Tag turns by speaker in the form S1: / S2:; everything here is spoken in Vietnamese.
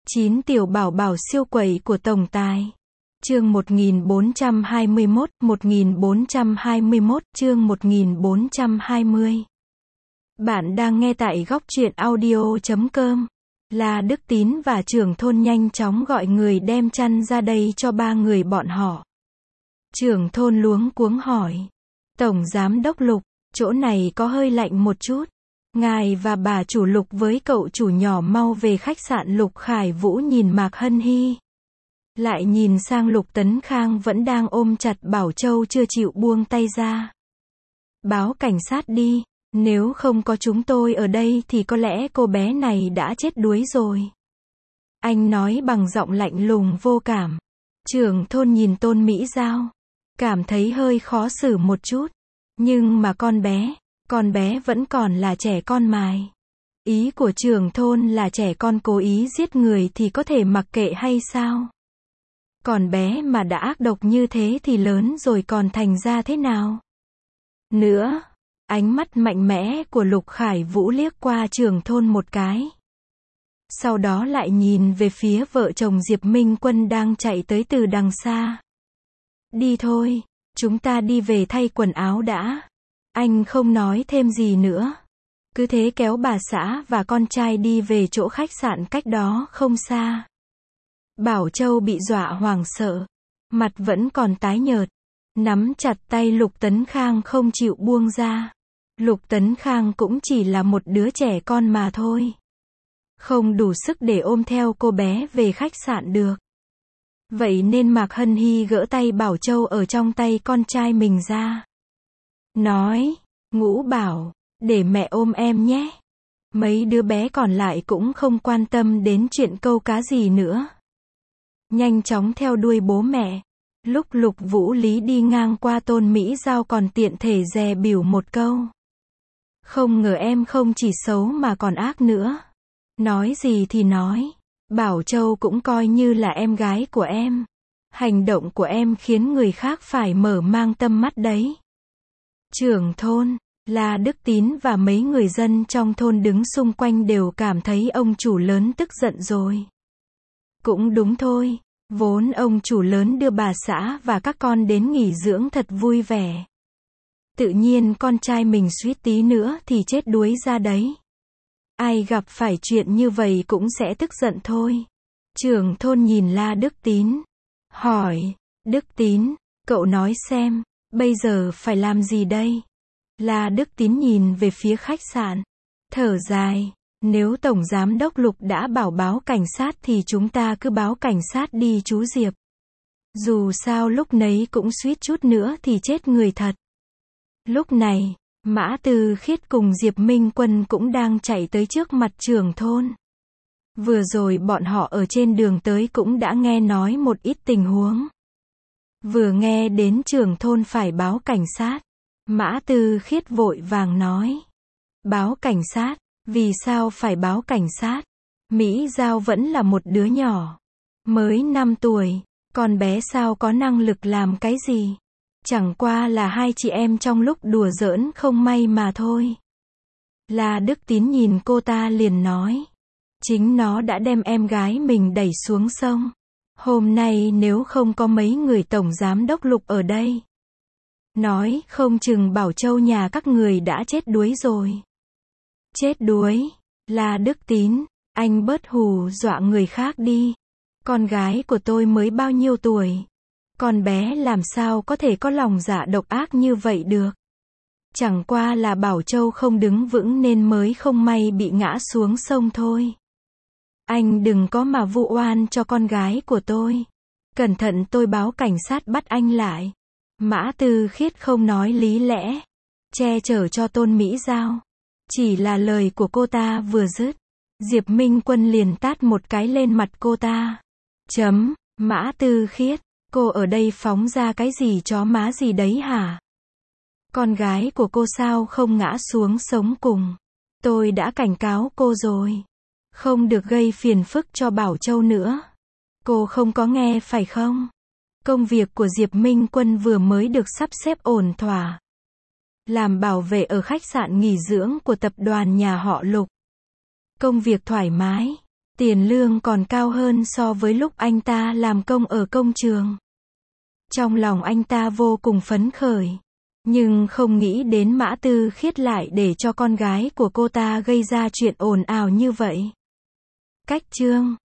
S1: 9 tiểu bảo bảo siêu quẩy của tổng tài. Chương 1421, 1421, chương 1420. Bạn đang nghe tại góc truyện audio.com. La Đức Tín và trưởng thôn nhanh chóng gọi người đem chăn ra đây cho ba người bọn họ. Trưởng thôn luống cuống hỏi. Tổng giám đốc Lục, chỗ này có hơi lạnh một chút. Ngài và bà chủ Lục với cậu chủ nhỏ mau về khách sạn. Lục Khải Vũ nhìn Mạc Hân Hy. Lại nhìn sang Lục Tấn Khang vẫn đang ôm chặt Bảo Châu chưa chịu buông tay ra. Báo cảnh sát đi, nếu không có chúng tôi ở đây thì có lẽ cô bé này đã chết đuối rồi. Anh nói bằng giọng lạnh lùng vô cảm. Trưởng thôn nhìn Tôn Mỹ Giao. Cảm thấy hơi khó xử một chút. Nhưng mà con bé vẫn còn là trẻ con mài. Ý của trưởng thôn là trẻ con cố ý giết người thì có thể mặc kệ hay sao? Còn bé mà đã ác độc như thế thì lớn rồi còn thành ra thế nào? Nữa, ánh mắt mạnh mẽ của Lục Khải Vũ liếc qua trưởng thôn một cái. Sau đó lại nhìn về phía vợ chồng Diệp Minh Quân đang chạy tới từ đằng xa. Đi thôi, chúng ta đi về thay quần áo đã. Anh không nói thêm gì nữa. Cứ thế kéo bà xã và con trai đi về chỗ khách sạn cách đó không xa. Bảo Châu bị dọa hoảng sợ. Mặt vẫn còn tái nhợt. Nắm chặt tay Lục Tấn Khang không chịu buông ra. Lục Tấn Khang cũng chỉ là một đứa trẻ con mà thôi. Không đủ sức để ôm theo cô bé về khách sạn được. Vậy nên Mạc Hân Hy gỡ tay Bảo Châu ở trong tay con trai mình ra. Nói, Ngũ Bảo, để mẹ ôm em nhé. Mấy đứa bé còn lại cũng không quan tâm đến chuyện câu cá gì nữa. Nhanh chóng theo đuôi bố mẹ. Lúc Lục Vũ Lý đi ngang qua Tôn Mỹ Giao còn tiện thể dè bỉu một câu. Không ngờ em không chỉ xấu mà còn ác nữa. Nói gì thì nói. Bảo Châu cũng coi như là em gái của em. Hành động của em khiến người khác phải mở mang tâm mắt đấy. Trưởng thôn, La Đức Tín và mấy người dân trong thôn đứng xung quanh đều cảm thấy ông chủ lớn tức giận rồi. Cũng đúng thôi, vốn ông chủ lớn đưa bà xã và các con đến nghỉ dưỡng thật vui vẻ. Tự nhiên con trai mình suýt tí nữa thì chết đuối ra đấy. Ai gặp phải chuyện như vậy cũng sẽ tức giận thôi. Trưởng thôn nhìn La Đức Tín. Hỏi, Đức Tín, cậu nói xem, bây giờ phải làm gì đây? La Đức Tín nhìn về phía khách sạn. Thở dài, nếu Tổng Giám đốc Lục đã bảo báo cảnh sát thì chúng ta cứ báo cảnh sát đi chú Diệp. Dù sao lúc nấy cũng suýt chút nữa thì chết người thật. Lúc này, Mã Tư Khiết cùng Diệp Minh Quân cũng đang chạy tới trước mặt trưởng thôn. Vừa rồi bọn họ ở trên đường tới cũng đã nghe nói một ít tình huống. Vừa nghe đến trưởng thôn phải báo cảnh sát, Mã Tư Khiết vội vàng nói. Báo cảnh sát? Vì sao phải báo cảnh sát? Mỹ Giao vẫn là một đứa nhỏ. Mới 5 tuổi, con bé sao có năng lực làm cái gì? Chẳng qua là hai chị em trong lúc đùa giỡn không may mà thôi. La Đức Tín nhìn cô ta liền nói. Chính nó đã đem em gái mình đẩy xuống sông. Hôm nay nếu không có mấy người Tổng Giám đốc Lục ở đây. Nói không chừng Bảo Châu nhà các người đã chết đuối rồi. Chết đuối? La Đức Tín, anh bớt hù dọa người khác đi. Con gái của tôi mới bao nhiêu tuổi? Con bé làm sao có thể có lòng dạ độc ác như vậy được? Chẳng qua là Bảo Châu không đứng vững nên mới không may bị ngã xuống sông thôi. Anh đừng có mà vu oan cho con gái của tôi. Cẩn thận tôi báo cảnh sát bắt anh lại. Mã Tư Khiết không nói lý lẽ. Che chở cho Tôn Mỹ Giao. Chỉ là lời của cô ta vừa dứt. Diệp Minh Quân liền tát một cái lên mặt cô ta. Mã Tư Khiết. Cô ở đây phóng ra cái gì chó má gì đấy hả? Con gái của cô sao không ngã xuống sống cùng? Tôi đã cảnh cáo cô rồi. Không được gây phiền phức cho Bảo Châu nữa. Cô không có nghe phải không? Công việc của Diệp Minh Quân vừa mới được sắp xếp ổn thỏa. Làm bảo vệ ở khách sạn nghỉ dưỡng của tập đoàn nhà họ Lục. Công việc thoải mái. Tiền lương còn cao hơn so với lúc anh ta làm công ở công trường. Trong lòng anh ta vô cùng phấn khởi. Nhưng không nghĩ đến Mã Tư Khiết lại để cho con gái của cô ta gây ra chuyện ồn ào như vậy. Cách chương